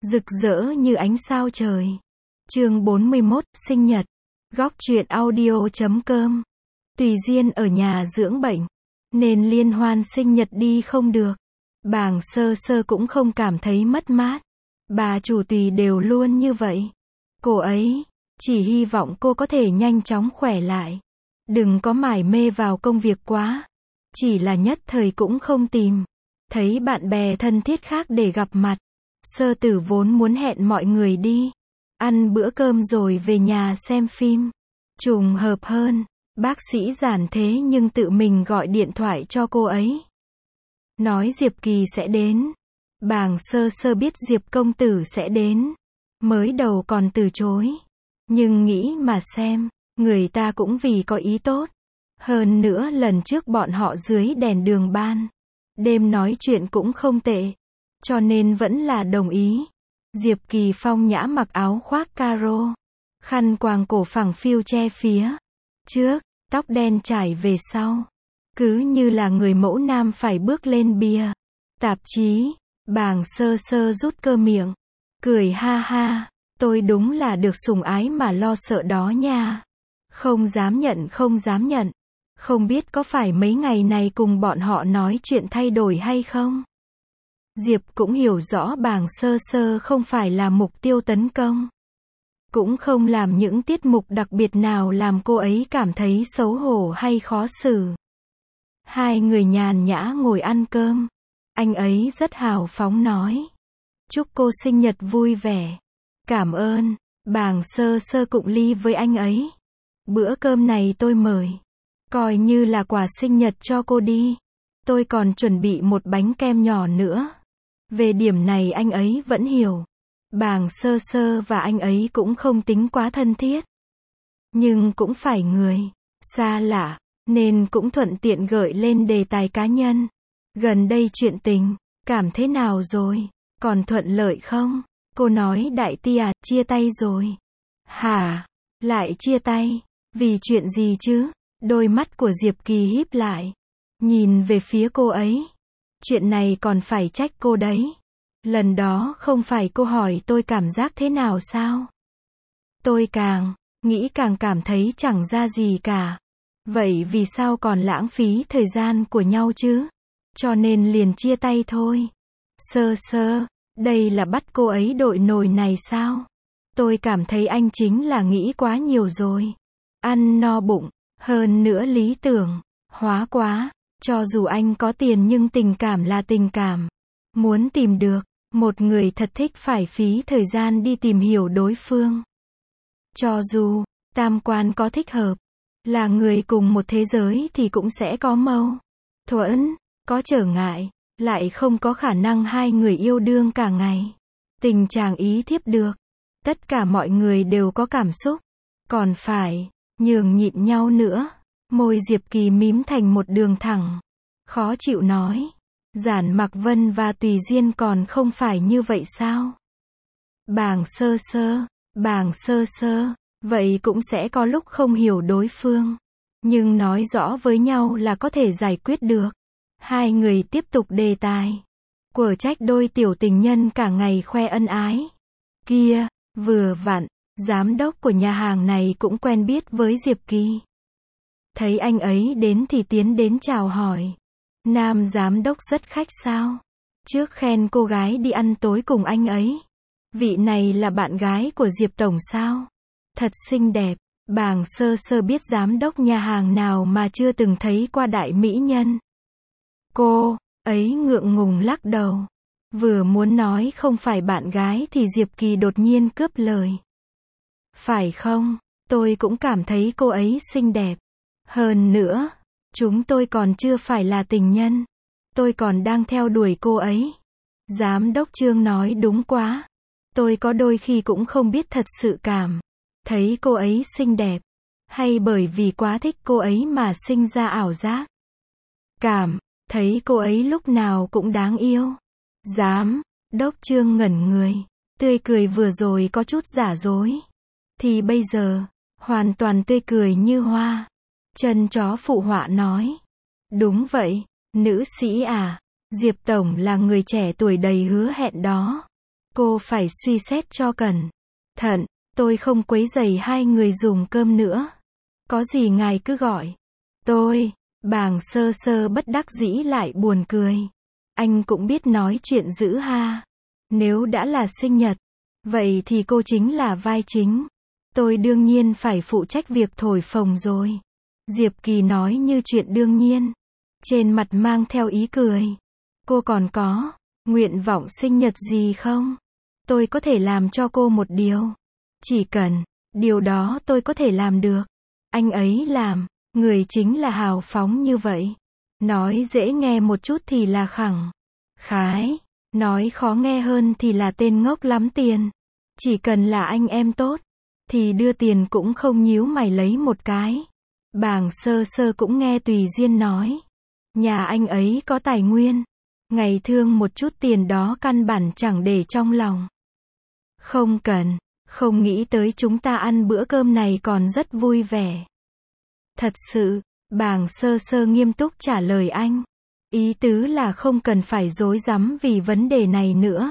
rực rỡ như ánh sao trời. Chương 41, sinh nhật. Góc truyện audio.com. Tùy Diên ở nhà dưỡng bệnh, nên liên hoan sinh nhật đi không được. Bàng Sơ Sơ cũng không cảm thấy mất mát. Bà chủ Tùy đều luôn như vậy. Cô ấy chỉ hy vọng cô có thể nhanh chóng khỏe lại. Đừng có mải mê vào công việc quá. Chỉ là nhất thời cũng không tìm thấy bạn bè thân thiết khác để gặp mặt. Sơ Tử vốn muốn hẹn mọi người đi ăn bữa cơm rồi về nhà xem phim. Trùng hợp hơn, bác sĩ Giản thế nhưng tự mình gọi điện thoại cho cô ấy. Nói Diệp Kỳ sẽ đến. Bàng Sơ Sơ biết Diệp công tử sẽ đến. Mới đầu còn từ chối. Nhưng nghĩ mà xem, người ta cũng vì có ý tốt. Hơn nữa lần trước bọn họ dưới đèn đường ban đêm nói chuyện cũng không tệ. Cho nên vẫn là đồng ý. Diệp Kỳ phong nhã mặc áo khoác caro, khăn quàng cổ phẳng phiu che phía trước, tóc đen trải về sau. Cứ như là người mẫu nam phải bước lên bìa tạp chí. Bàng Sơ Sơ rút cơ miệng, cười ha ha, tôi đúng là được sủng ái mà lo sợ đó nha. Không dám nhận, không dám nhận. Không biết có phải mấy ngày này cùng bọn họ nói chuyện thay đổi hay không? Diệp cũng hiểu rõ Bàng Sơ Sơ không phải là mục tiêu tấn công. Cũng không làm những tiết mục đặc biệt nào làm cô ấy cảm thấy xấu hổ hay khó xử. Hai người nhàn nhã ngồi ăn cơm. Anh ấy rất hào phóng nói. Chúc cô sinh nhật vui vẻ. Cảm ơn. Bàng Sơ Sơ cụng ly với anh ấy. Bữa cơm này tôi mời. Coi như là quà sinh nhật cho cô đi. Tôi còn chuẩn bị một bánh kem nhỏ nữa. Về điểm này anh ấy vẫn hiểu. Bàng Sơ Sơ và anh ấy cũng không tính quá thân thiết. Nhưng cũng phải người xa lạ, nên cũng thuận tiện gợi lên đề tài cá nhân. Gần đây chuyện tình, cảm thế nào rồi? Còn thuận lợi không? Cô nói Đại Tia chia tay rồi. Hả? Lại chia tay? Vì chuyện gì chứ? Đôi mắt của Diệp Kỳ híp lại. Nhìn về phía cô ấy. Chuyện này còn phải trách cô đấy. Lần đó không phải cô hỏi tôi cảm giác thế nào sao? Tôi càng nghĩ càng cảm thấy chẳng ra gì cả. Vậy vì sao còn lãng phí thời gian của nhau chứ? Cho nên liền chia tay thôi. Sơ Sơ, đây là bắt cô ấy đội nồi này sao? Tôi cảm thấy anh chính là nghĩ quá nhiều rồi. Ăn no bụng, hơn nữa lý tưởng hóa quá. Cho dù anh có tiền nhưng tình cảm là tình cảm. Muốn tìm được một người thật thích phải phí thời gian đi tìm hiểu đối phương. Cho dù tam quan có thích hợp, là người cùng một thế giới thì cũng sẽ có mâu thuẫn, có trở ngại, lại không có khả năng hai người yêu đương cả ngày. Tình chàng ý thiếp được. Tất cả mọi người đều có cảm xúc. Còn phải nhường nhịn nhau nữa. Môi Diệp Kỳ mím thành một đường thẳng. Khó chịu nói. Giản Mặc Vân và Tùy Diên còn không phải như vậy sao? Bàng Sơ Sơ, vậy cũng sẽ có lúc không hiểu đối phương. Nhưng nói rõ với nhau là có thể giải quyết được. Hai người tiếp tục đề tài. Quở trách đôi tiểu tình nhân cả ngày khoe ân ái. Kia, vừa vặn, giám đốc của nhà hàng này cũng quen biết với Diệp Kỳ. Thấy anh ấy đến thì tiến đến chào hỏi. Nam giám đốc rất khách sáo. Trước khen cô gái đi ăn tối cùng anh ấy. Vị này là bạn gái của Diệp Tổng sao? Thật xinh đẹp. Bàng Sơ Sơ biết giám đốc nhà hàng nào mà chưa từng thấy qua đại mỹ nhân. Cô ấy ngượng ngùng lắc đầu. Vừa muốn nói không phải bạn gái thì Diệp Kỳ đột nhiên cướp lời. Phải không? Tôi cũng cảm thấy cô ấy xinh đẹp. Hơn nữa, chúng tôi còn chưa phải là tình nhân. Tôi còn đang theo đuổi cô ấy. Giám đốc Trương nói đúng quá. Tôi có đôi khi cũng không biết thật sự cảm thấy cô ấy xinh đẹp, hay bởi vì quá thích cô ấy mà sinh ra ảo giác. Cảm thấy cô ấy lúc nào cũng đáng yêu. Giám đốc Trương ngẩn người. Tươi cười vừa rồi có chút giả dối. Thì bây giờ, hoàn toàn tươi cười như hoa. Chân chó phụ họa nói. Đúng vậy, nữ sĩ à. Diệp Tổng là người trẻ tuổi đầy hứa hẹn đó. Cô phải suy xét cho cẩn thận, tôi không quấy rầy hai người dùng cơm nữa. Có gì ngài cứ gọi tôi. Bàng Sơ Sơ bất đắc dĩ lại buồn cười. Anh cũng biết nói chuyện dữ ha. Nếu đã là sinh nhật, vậy thì cô chính là vai chính. Tôi đương nhiên phải phụ trách việc thổi phồng rồi. Diệp Kỳ nói như chuyện đương nhiên. Trên mặt mang theo ý cười. Cô còn có nguyện vọng sinh nhật gì không? Tôi có thể làm cho cô một điều. Chỉ cần điều đó tôi có thể làm được. Anh ấy làm, người chính là hào phóng như vậy. Nói dễ nghe một chút thì là khẳng khái, nói khó nghe hơn thì là tên ngốc lắm tiền. Chỉ cần là anh em tốt, thì đưa tiền cũng không nhíu mày lấy một cái. Bàng Sơ Sơ cũng nghe Tùy Diên nói. Nhà anh ấy có tài nguyên. Ngày thương một chút tiền đó căn bản chẳng để trong lòng. Không cần, không nghĩ tới chúng ta ăn bữa cơm này còn rất vui vẻ. Thật sự, Bàng Sơ Sơ nghiêm túc trả lời anh. Ý tứ là không cần phải rối rắm vì vấn đề này nữa.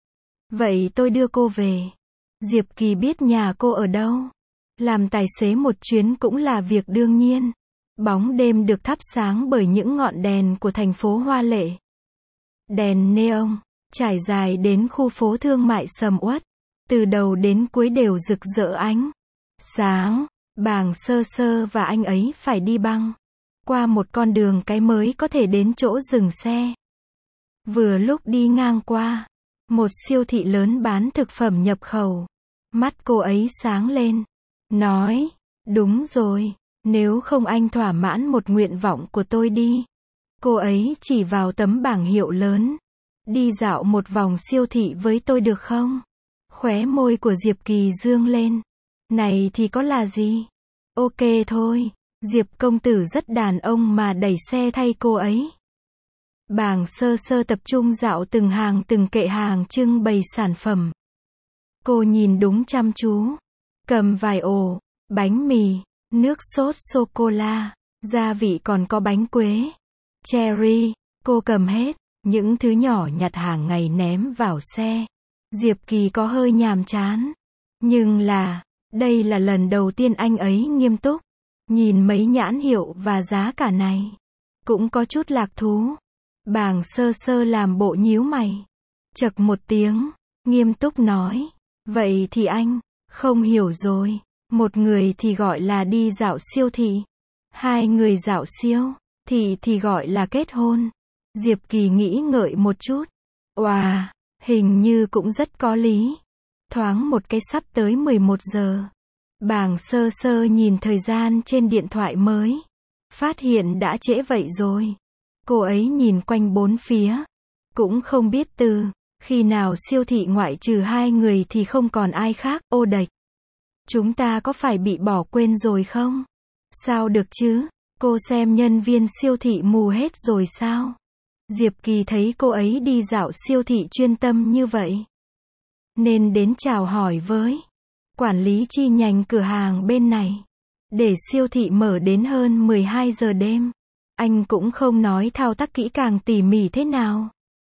Vậy tôi đưa cô về. Diệp Kỳ biết nhà cô ở đâu. Làm tài xế một chuyến cũng là việc đương nhiên. Bóng đêm được thắp sáng bởi những ngọn đèn của thành phố hoa lệ. Đèn neon, trải dài đến khu phố thương mại sầm uất. Từ đầu đến cuối đều rực rỡ ánh sáng. Bàng Sơ Sơ và anh ấy phải đi băng qua một con đường cái mới có thể đến chỗ dừng xe. Vừa lúc đi ngang qua một siêu thị lớn bán thực phẩm nhập khẩu. Mắt cô ấy sáng lên. Nói, đúng rồi, nếu không anh thỏa mãn một nguyện vọng của tôi đi. Cô ấy chỉ vào tấm bảng hiệu lớn. Đi dạo một vòng siêu thị với tôi được không? Khóe môi của Diệp Kỳ dương lên. Này thì có là gì? Ok thôi. Diệp công tử rất đàn ông mà đẩy xe thay cô ấy. Bàng Sơ Sơ tập trung dạo từng hàng từng kệ hàng trưng bày sản phẩm. Cô nhìn đúng chăm chú. Cầm vài ổ, bánh mì, nước sốt sô-cô-la, gia vị còn có bánh quế, cherry. Cô cầm hết, những thứ nhỏ nhặt hàng ngày ném vào xe. Diệp Kỳ có hơi nhàm chán. Nhưng đây là lần đầu tiên anh ấy nghiêm túc. Nhìn mấy nhãn hiệu và giá cả này. Cũng có chút lạc thú. Bàng Sơ Sơ làm bộ nhíu mày. Chậc một tiếng, nghiêm túc nói. Vậy thì anh, không hiểu rồi. Một người thì gọi là đi dạo siêu thị. Hai người dạo siêu thì gọi là kết hôn. Diệp Kỳ nghĩ ngợi một chút. Wow, hình như cũng rất có lý. Thoáng một cái sắp tới 11 giờ. Bàng Sơ Sơ nhìn thời gian trên điện thoại mới. Phát hiện đã trễ vậy rồi. Cô ấy nhìn quanh bốn phía. Cũng không biết từ khi nào siêu thị ngoại trừ hai người thì không còn ai khác. Ô đệch. Chúng ta có phải bị bỏ quên rồi không? Sao được chứ? Cô xem nhân viên siêu thị mù hết rồi sao? Diệp Kỳ thấy cô ấy đi dạo siêu thị chuyên tâm như vậy, nên đến chào hỏi với quản lý chi nhánh cửa hàng bên này. Để siêu thị mở đến hơn 12 giờ đêm. Anh cũng không nói thao tác kỹ càng tỉ mỉ thế nào.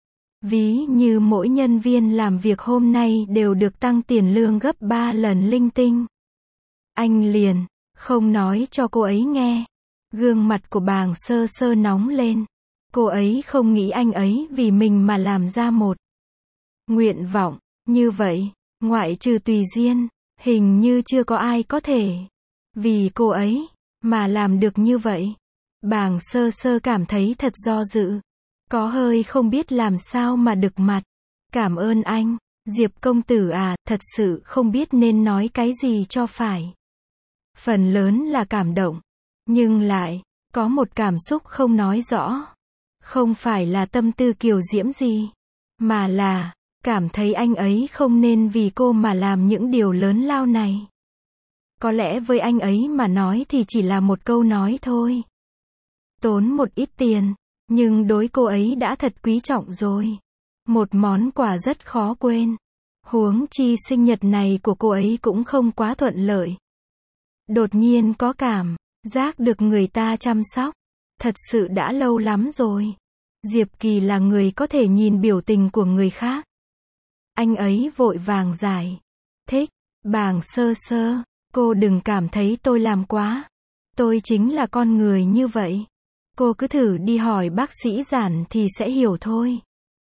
Ví như mỗi nhân viên làm việc hôm nay đều được tăng tiền lương gấp 3 lần linh tinh. Anh liền không nói cho cô ấy nghe. Gương mặt của Bàng Sơ Sơ nóng lên. Cô ấy không nghĩ anh ấy vì mình mà làm ra một nguyện vọng như vậy. Ngoại trừ Tùy Diên, hình như chưa có ai có thể vì cô ấy mà làm được như vậy. Bàng Sơ Sơ cảm thấy thật do dự. Có hơi không biết làm sao mà đực mặt. Cảm ơn anh, Diệp công tử à, thật sự không biết nên nói cái gì cho phải. Phần lớn là cảm động, nhưng lại có một cảm xúc không nói rõ. Không phải là tâm tư kiều diễm gì, mà là cảm thấy anh ấy không nên vì cô mà làm những điều lớn lao này. Có lẽ với anh ấy mà nói thì chỉ là một câu nói thôi. Tốn một ít tiền, nhưng đối cô ấy đã thật quý trọng rồi. Một món quà rất khó quên. Huống chi sinh nhật này của cô ấy cũng không quá thuận lợi. Đột nhiên có cảm giác được người ta chăm sóc. Thật sự đã lâu lắm rồi. Diệp Kỳ là người có thể nhìn biểu tình của người khác Anh ấy vội vàng giải thích. Bàng Sơ Sơ, cô đừng cảm thấy tôi làm quá. Tôi chính là con người như vậy. Cô cứ thử đi hỏi bác sĩ Giản thì sẽ hiểu thôi.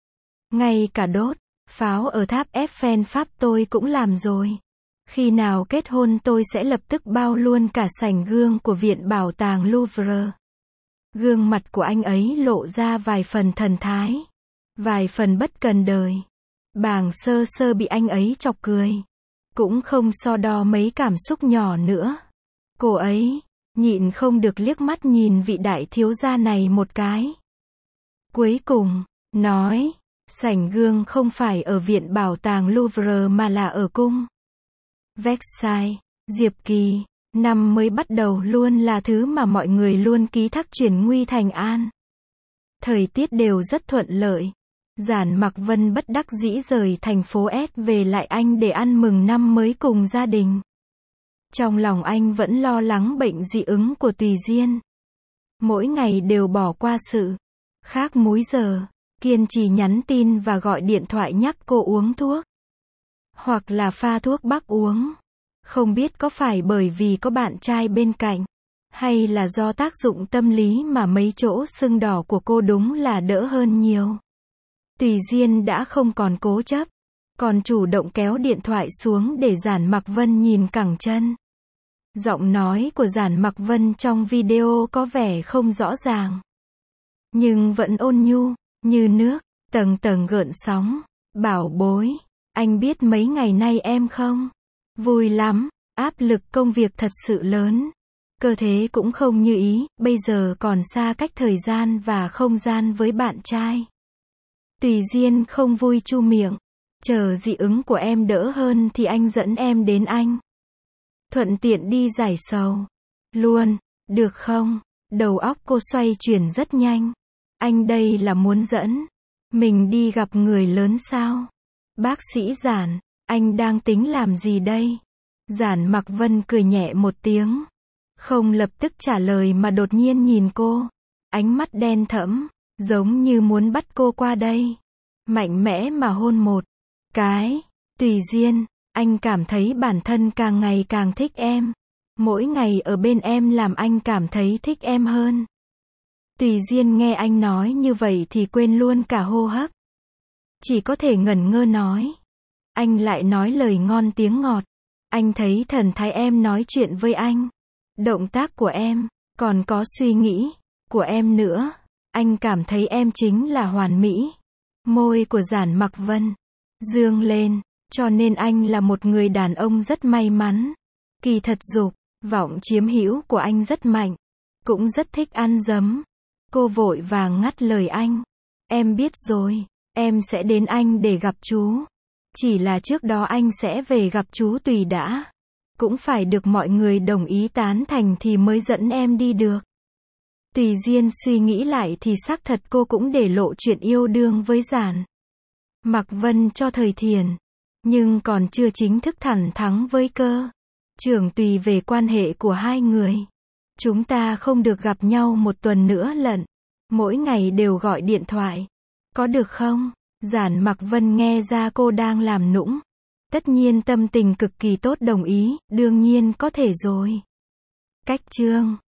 Ngay cả đốt pháo ở tháp Eiffel Pháp tôi cũng làm rồi. Khi nào kết hôn tôi sẽ lập tức bao luôn cả sảnh gương của Viện Bảo tàng Louvre. Gương mặt của anh ấy lộ ra vài phần thần thái, vài phần bất cần đời. Bàng Sơ Sơ bị anh ấy chọc cười. Cũng không so đo mấy cảm xúc nhỏ nữa. Cô ấy nhịn không được liếc mắt nhìn vị đại thiếu gia này một cái. Cuối cùng, nói, sảnh gương không phải ở Viện Bảo tàng Louvre mà là ở cung Versailles. Diệp Kỳ, năm mới bắt đầu luôn là thứ mà mọi người luôn ký thác chuyển nguy thành an. Thời tiết đều rất thuận lợi. Giản Mặc Vân bất đắc dĩ rời thành phố S về lại Anh để ăn mừng năm mới cùng gia đình. Trong lòng anh vẫn lo lắng bệnh dị ứng của Tùy Diên. Mỗi ngày đều bỏ qua sự khác múi giờ, kiên trì nhắn tin và gọi điện thoại nhắc cô uống thuốc. Hoặc là pha thuốc bắc uống. Không biết có phải bởi vì có bạn trai bên cạnh, hay là do tác dụng tâm lý mà mấy chỗ sưng đỏ của cô đúng là đỡ hơn nhiều. Tùy Diên đã không còn cố chấp, còn chủ động kéo điện thoại xuống để Giản Mặc Vân nhìn cẳng chân. Giọng nói của Giản Mặc Vân trong video có vẻ không rõ ràng, nhưng vẫn ôn nhu, như nước, tầng tầng gợn sóng. Bảo bối, anh biết mấy ngày nay em không vui lắm, áp lực công việc thật sự lớn. Cơ thể cũng không như ý, bây giờ còn xa cách thời gian và không gian với bạn trai. Tùy Diên không vui chu miệng. Chờ dị ứng của em đỡ hơn thì anh dẫn em đến Anh. Thuận tiện đi giải sầu luôn, được không? Đầu óc cô xoay chuyển rất nhanh. Anh đây là muốn dẫn mình đi gặp người lớn sao? Bác sĩ Giản, anh đang tính làm gì đây? Giản Mặc Vân cười nhẹ một tiếng. Không lập tức trả lời mà đột nhiên nhìn cô. Ánh mắt đen thẫm, giống như muốn bắt cô qua đây. Mạnh mẽ mà hôn một cái. Tùy Diên, anh cảm thấy bản thân càng ngày càng thích em. Mỗi ngày ở bên em làm anh cảm thấy thích em hơn. Tùy Diên nghe anh nói như vậy thì quên luôn cả hô hấp. Chỉ có thể ngẩn ngơ nói. Anh lại nói lời ngon tiếng ngọt. Anh thấy thần thái em nói chuyện với anh. Động tác của em, còn có suy nghĩ của em nữa. Anh cảm thấy em chính là hoàn mỹ. Môi của Giản Mặc Vân dương lên, cho nên anh là một người đàn ông rất may mắn. Kỳ thật dục vọng chiếm hữu của anh rất mạnh, cũng rất thích ăn dấm. Cô vội vàng ngắt lời anh. Em biết rồi, em sẽ đến Anh để gặp chú. Chỉ là trước đó anh sẽ về gặp chú Tùy đã. Cũng phải được mọi người đồng ý tán thành thì mới dẫn em đi được. Tùy Diên suy nghĩ lại thì xác thật cô cũng để lộ chuyện yêu đương với Giản Mặc Vân cho thời thiền. Nhưng còn chưa chính thức thẳng thắn với Cơ Trưởng Tùy về quan hệ của hai người. Chúng ta không được gặp nhau một tuần nữa lận. Mỗi ngày đều gọi điện thoại. Có được không? Giản Mặc Vân nghe ra cô đang làm nũng. Tất nhiên tâm tình cực kỳ tốt đồng ý, đương nhiên có thể rồi. Cách chương